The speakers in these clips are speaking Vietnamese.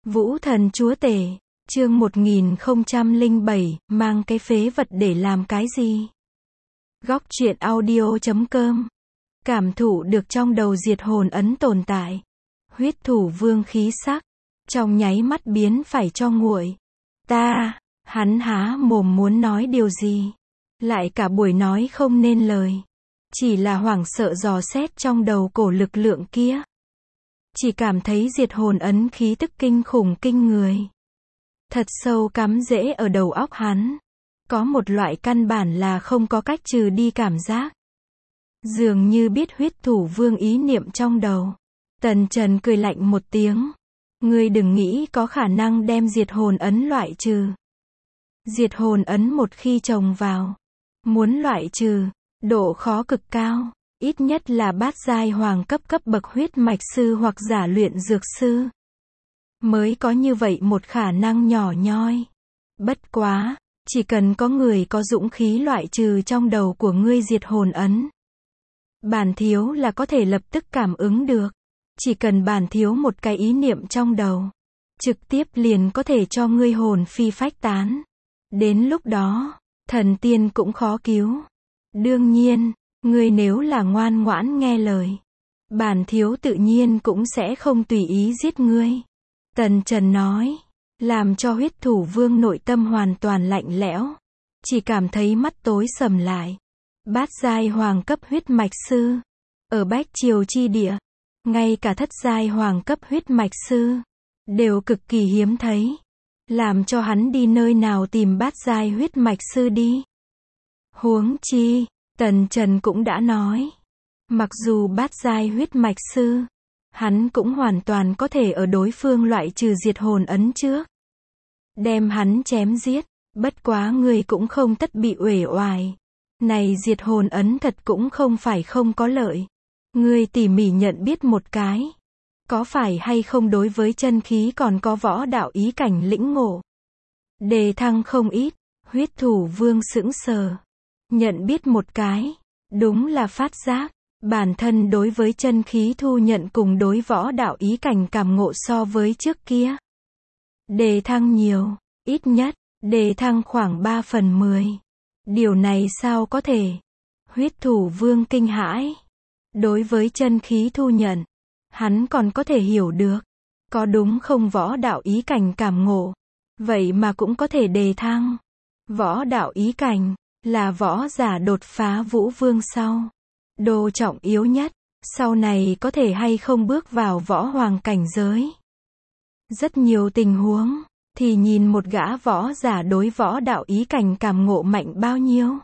Vũ thần chúa tể, chương 1007, mang cái phế vật để làm cái gì? Góc truyện audio.com. Cảm thụ được trong đầu diệt hồn ấn tồn tại. Huyết thủ vương khí sắc, trong nháy mắt biến phải cho nguội. Hắn há mồm muốn nói điều gì? Lại cả buổi nói không nên lời. Chỉ là hoảng sợ dò xét trong đầu cổ lực lượng kia. Chỉ cảm thấy diệt hồn ấn khí tức kinh khủng kinh người. Thật sâu cắm rễ ở đầu óc hắn. Có một loại căn bản là không có cách trừ đi cảm giác. Dường như biết huyết thủ vương ý niệm trong đầu. Tần Trần cười lạnh một tiếng. Ngươi đừng nghĩ có khả năng đem diệt hồn ấn loại trừ. Diệt hồn ấn một khi trồng vào, muốn loại trừ, độ khó cực cao, ít nhất là bát giai hoàng cấp bậc huyết mạch sư hoặc giả luyện dược sư. Mới có như vậy một khả năng nhỏ nhoi. Bất quá, chỉ cần có người có dũng khí loại trừ trong đầu của ngươi diệt hồn ấn. Bản thiếu là có thể lập tức cảm ứng được. Chỉ cần bản thiếu một cái ý niệm trong đầu. Trực tiếp liền có thể cho ngươi hồn phi phách tán. Đến lúc đó, thần tiên cũng khó cứu. Đương nhiên, ngươi nếu là ngoan ngoãn nghe lời. Bản thiếu tự nhiên cũng sẽ không tùy ý giết ngươi. Tần Trần nói, làm cho huyết thủ vương nội tâm hoàn toàn lạnh lẽo. Chỉ cảm thấy mắt tối sầm lại. Bát giai hoàng cấp huyết mạch sư. Ở Bách Triều chi địa, ngay cả thất giai hoàng cấp huyết mạch sư, đều cực kỳ hiếm thấy. Làm cho hắn đi nơi nào tìm bát giai huyết mạch sư đi. Huống chi, Tần Trần cũng đã nói. Mặc dù bát giai huyết mạch sư, hắn cũng hoàn toàn có thể ở đối phương loại trừ diệt hồn ấn trước. Đem hắn chém giết, bất quá người cũng không tất bị uể oải. Này diệt hồn ấn thật cũng không phải không có lợi. Ngươi tỉ mỉ nhận biết một cái. Có phải hay không đối với chân khí còn có võ đạo ý cảnh lĩnh ngộ. Đề thăng không ít, huyết thủ vương sững sờ. Nhận biết một cái, đúng là phát giác. Bản thân đối với chân khí thu nhận cùng đối võ đạo ý cảnh cảm ngộ so với trước kia. Đề thăng nhiều, ít nhất, đề thăng khoảng 3/10. Điều này sao có thể? Huyết thủ vương kinh hãi. Đối với chân khí thu nhận, hắn còn có thể hiểu được. Có đúng không võ đạo ý cảnh cảm ngộ. Vậy mà cũng có thể đề thăng. Võ đạo ý cảnh, là võ giả đột phá vũ vương sau. Đồ trọng yếu nhất, sau này có thể hay không bước vào võ hoàng cảnh giới. Rất nhiều tình huống, thì nhìn một gã võ giả đối võ đạo ý cảnh cảm ngộ mạnh bao nhiêu.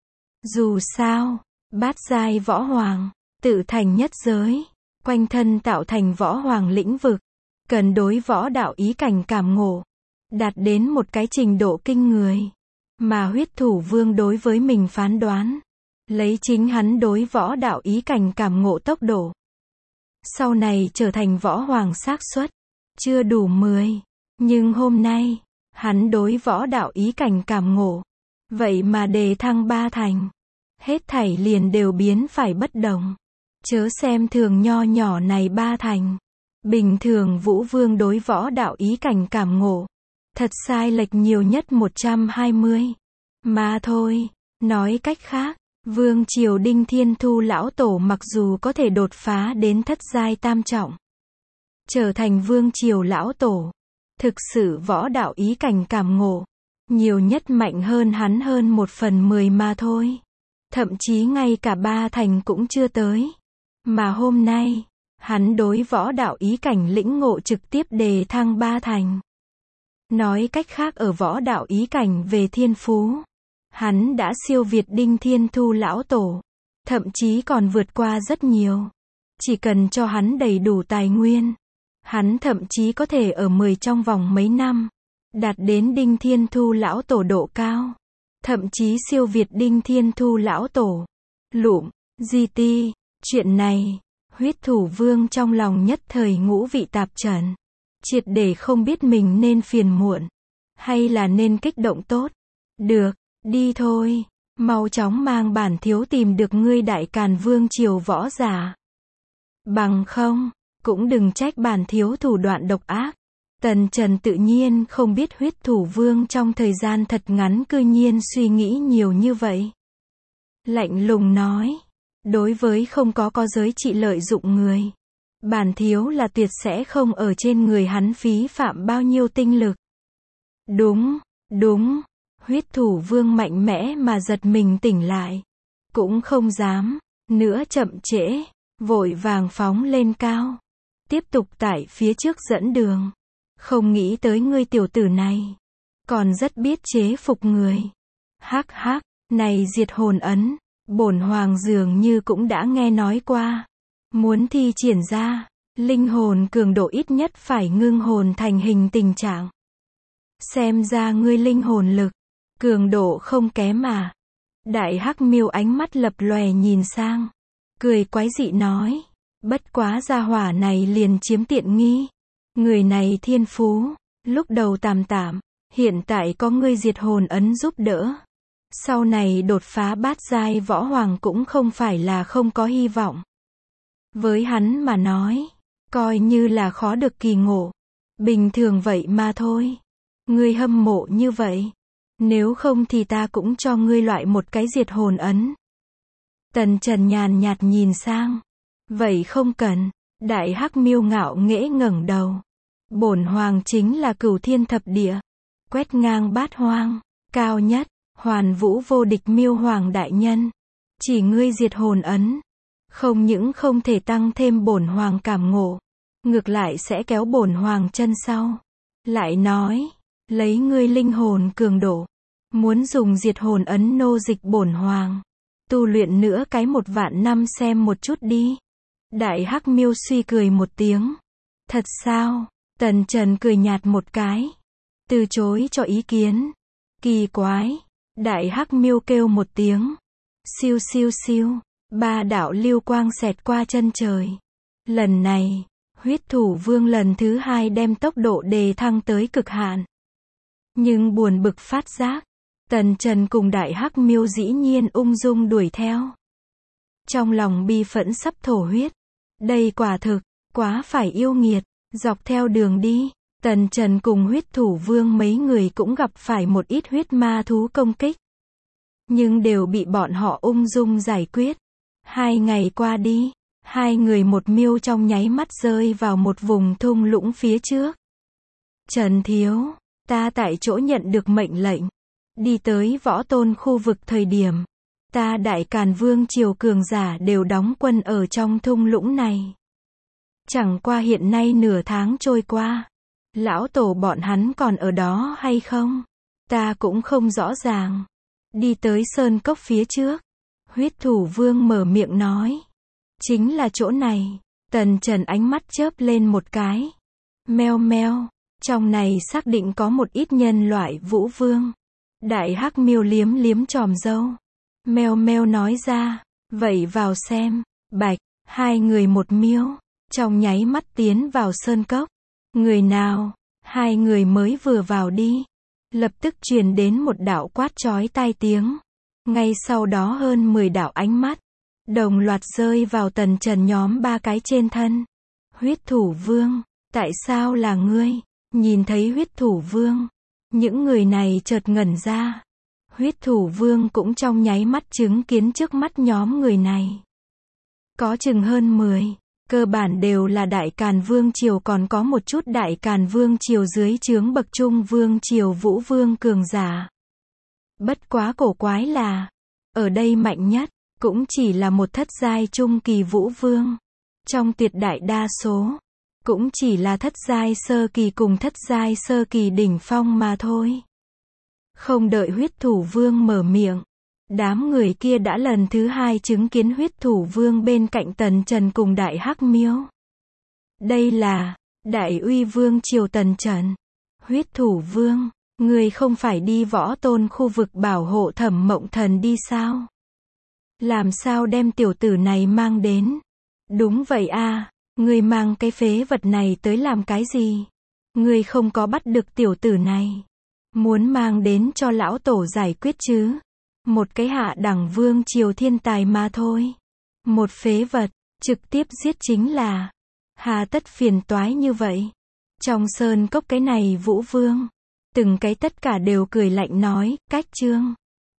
Dù sao, bát giai võ hoàng, tự thành nhất giới, quanh thân tạo thành võ hoàng lĩnh vực, cần đối võ đạo ý cảnh cảm ngộ, đạt đến một cái trình độ kinh người. Mà huyết thủ vương đối với mình phán đoán, lấy chính hắn đối võ đạo ý cảnh cảm ngộ tốc độ. Sau này trở thành võ hoàng xác suất, chưa đủ 10. Nhưng hôm nay, hắn đối võ đạo ý cảnh cảm ngộ. Vậy mà đề thăng 3 thành. Hết thảy liền đều biến phải bất đồng. Chớ xem thường nho nhỏ này 3 thành. Bình thường vũ vương đối võ đạo ý cảnh cảm ngộ. Thật sai lệch nhiều nhất 120. Mà thôi, nói cách khác, vương triều Đinh Thiên Thu lão tổ mặc dù có thể đột phá đến thất giai tam trọng. Trở thành vương triều lão tổ. Thực sự võ đạo ý cảnh cảm ngộ. Nhiều nhất mạnh hơn hắn hơn 1/10 mà thôi. Thậm chí ngay cả 3 thành cũng chưa tới. Mà hôm nay, hắn đối võ đạo ý cảnh lĩnh ngộ trực tiếp đề thăng 3 thành. Nói cách khác ở võ đạo ý cảnh về thiên phú, hắn đã siêu việt Đinh Thiên Thu lão tổ. Thậm chí còn vượt qua rất nhiều. Chỉ cần cho hắn đầy đủ tài nguyên. Hắn thậm chí có thể ở 10 trong vòng mấy năm. Đạt đến Đinh Thiên Thu lão tổ độ cao. Thậm chí siêu việt Đinh Thiên Thu lão tổ. Lụm, GT, chuyện này, huyết thủ vương trong lòng nhất thời ngũ vị tạp trần. Triệt để không biết mình nên phiền muộn. Hay là nên kích động tốt. Được, đi thôi. Mau chóng mang bản thiếu tìm được ngươi Đại Càn vương triều võ giả. Bằng không, cũng đừng trách bản thiếu thủ đoạn độc ác. Tần Trần tự nhiên không biết huyết thủ vương trong thời gian thật ngắn cư nhiên suy nghĩ nhiều như vậy. Lạnh lùng nói, đối với không có giới trị lợi dụng người, bản thiếu là tuyệt sẽ không ở trên người hắn phí phạm bao nhiêu tinh lực. Đúng, huyết thủ vương mạnh mẽ mà giật mình tỉnh lại. Cũng không dám nữa chậm trễ, vội vàng phóng lên cao. Tiếp tục tại phía trước dẫn đường. Không nghĩ tới ngươi tiểu tử này, còn rất biết chế phục người. Hắc hắc, này diệt hồn ấn, bổn hoàng dường như cũng đã nghe nói qua. Muốn thi triển ra, linh hồn cường độ ít nhất phải ngưng hồn thành hình tình trạng. Xem ra ngươi linh hồn lực, cường độ không kém à. Đại hắc miêu ánh mắt lập lòe nhìn sang, cười quái dị nói, bất quá gia hỏa này liền chiếm tiện nghi. Người này thiên phú, lúc đầu tạm, hiện tại có ngươi diệt hồn ấn giúp đỡ. Sau này đột phá bát giai võ hoàng cũng không phải là không có hy vọng. Với hắn mà nói, coi như là khó được kỳ ngộ. Bình thường vậy mà thôi. Ngươi hâm mộ như vậy. Nếu không thì ta cũng cho ngươi loại một cái diệt hồn ấn. Tần Trần nhàn nhạt nhìn sang. Vậy không cần. Đại hắc miêu ngạo nghễ ngẩng đầu. Bổn hoàng chính là cửu thiên thập địa. Quét ngang bát hoang. Cao nhất. Hoàn vũ vô địch miêu hoàng đại nhân. Chỉ ngươi diệt hồn ấn. Không những không thể tăng thêm bổn hoàng cảm ngộ. Ngược lại sẽ kéo bổn hoàng chân sau. Lại nói. Lấy ngươi linh hồn cường độ. Muốn dùng diệt hồn ấn nô dịch bổn hoàng. Tu luyện nữa cái 1.000 năm xem một chút đi. Đại hắc miêu suy cười một tiếng. Thật sao? Tần Trần cười nhạt một cái. Từ chối cho ý kiến. Kỳ quái. Đại hắc miêu kêu một tiếng. Siêu siêu siêu. 3 đạo lưu quang xẹt qua chân trời. Lần này, huyết thủ vương lần thứ 2 đem tốc độ đề thăng tới cực hạn. Nhưng buồn bực phát giác. Tần Trần cùng đại hắc miêu dĩ nhiên ung dung đuổi theo. Trong lòng bi phẫn sắp thổ huyết. Đây quả thực, quá phải yêu nghiệt. Dọc theo đường đi, Tần Trần cùng huyết thủ vương mấy người cũng gặp phải một ít huyết ma thú công kích. Nhưng đều bị bọn họ ung dung giải quyết. 2 ngày qua đi, 2 người một miêu trong nháy mắt rơi vào một vùng thung lũng phía trước. Trần thiếu, ta tại chỗ nhận được mệnh lệnh. Đi tới võ tôn khu vực thời điểm. Ta đại càn vương triều cường giả đều đóng quân ở trong thung lũng này. Chẳng qua hiện nay nửa tháng trôi qua. Lão tổ bọn hắn còn ở đó hay không? Ta cũng không rõ ràng. Đi tới sơn cốc phía trước. Huyết thủ vương mở miệng nói. Chính là chỗ này. Tần Trần ánh mắt chớp lên một cái. Meo meo. Trong này xác định có một ít nhân loại vũ vương. Đại hắc miêu liếm liếm tròm râu. Meo meo nói ra. Vậy vào xem. Bạch. 2 người một miêu. Trong nháy mắt tiến vào sơn cốc. Người nào? 2 người mới vừa vào đi. Lập tức truyền đến một đạo quát chói tai tiếng. Ngay sau đó hơn 10 đạo ánh mắt. Đồng loạt rơi vào Tần Trần nhóm 3 cái trên thân. Huyết thủ vương. Tại sao là ngươi? Nhìn thấy huyết thủ vương. Những người này chợt ngẩn ra. Huyết thủ vương cũng trong nháy mắt chứng kiến trước mắt nhóm người này. Có chừng hơn 10. Cơ bản đều là đại càn vương triều, còn có một chút đại càn vương triều dưới trướng bậc trung vương triều vũ vương cường giả. Bất quá cổ quái là, ở đây mạnh nhất, cũng chỉ là một thất giai trung kỳ vũ vương. Trong tuyệt đại đa số, cũng chỉ là thất giai sơ kỳ cùng thất giai sơ kỳ đỉnh phong mà thôi. Không đợi huyết thủ vương mở miệng. Đám người kia đã lần thứ 2 chứng kiến huyết thủ vương bên cạnh Tần Trần cùng đại hắc miêu. Đây là đại uy vương triều Tần Trần. Huyết thủ vương, người không phải đi võ tôn khu vực bảo hộ Thẩm Mộng Thần đi sao? Làm sao đem tiểu tử này mang đến? Đúng vậy a, người mang cái phế vật này tới làm cái gì? Người không có bắt được tiểu tử này. Muốn mang đến cho lão tổ giải quyết chứ? Một cái hạ đẳng vương triều thiên tài mà thôi. Một phế vật, trực tiếp giết chính là. Hà tất phiền toái như vậy. Trong sơn cốc cái này Vũ Vương. Từng cái tất cả đều cười lạnh nói, cách Trương.